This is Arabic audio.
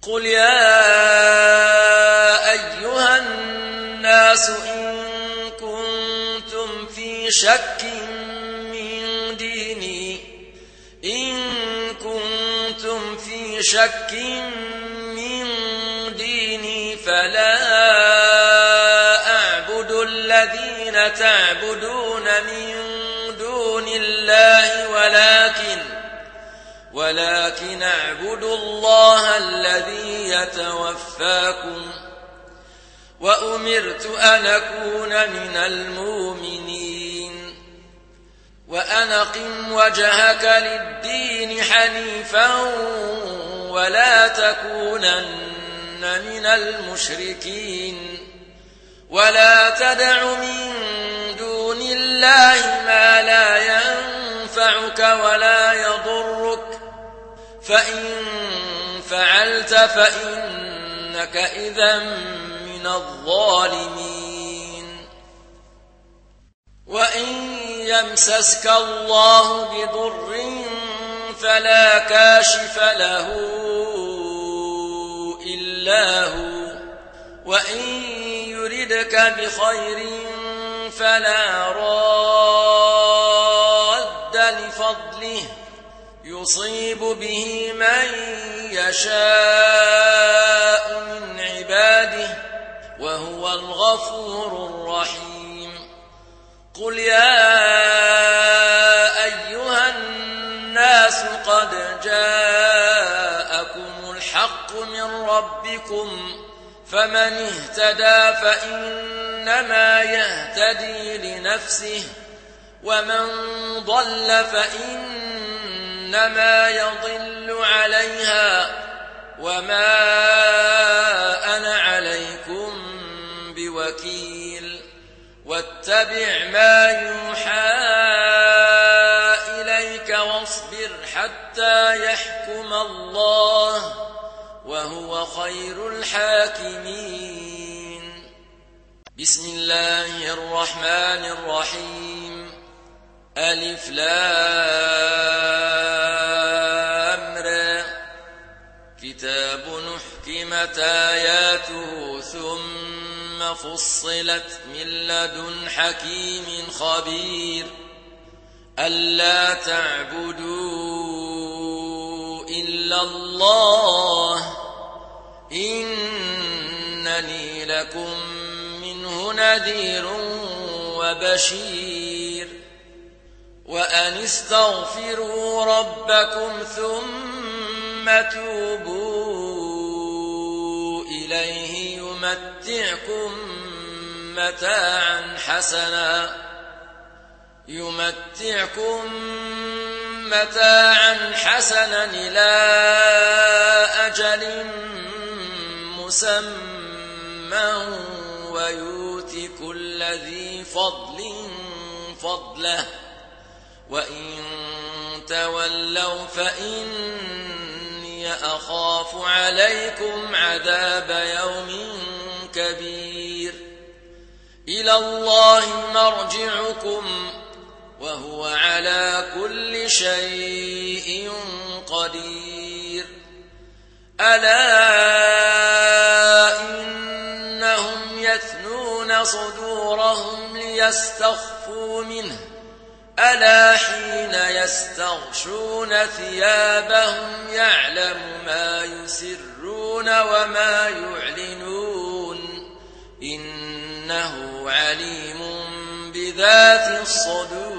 قل يا أيها الناس إن كنتم في شك من ديني فلا أعبد الذين تعبدون من دون الله ولكن أعبد الله الذي يتوفاكم وأمرت أن أكون من المؤمنين وأن أقم وجهك للدين حنيفا ولا تكونن من المشركين ولا تدع من دون الله ما لا ينفعك ولا يضرك فإن فعلت فإنك إذا من الظالمين وإن يمسسك الله بضر فلا كاشف له إلا هو وإن يردك بخير فلا راد لفضله يصيب به من يشاء من عباده وهو الغفور الرحيم قل يا أيها الناس قد جاءكم الحق من ربكم فمن اهتدى فإنما يهتدي لنفسه ومن ضل فإنما يضل عليها وما أنا عليكم بوكيل واتبع ما يوحى إليك واصبر حتى يحكم الله وهو خير الحاكمين بسم الله الرحمن الرحيم ألف لام را كتاب نحكمت آياته ثم فصلت من لدن حكيم خبير ألا تعبدوا إلا الله إنني لكم منه نذير وبشير وأن استغفروا ربكم ثم توبوا إليه يمتعكم متاعا حسنا إلى أجل مسمى ويؤتِ كل ذي فضل فضله وإن تولوا فإني أخاف عليكم عذاب يوم كبير إلى الله مرجعكم وهو على كل شيء قدير ألا إنهم يثنون صدورهم ليستخفوا منه ألا حين يستغشون ثيابهم يعلم ما يسرون وما يعلنون إنه عليم بذات الصدور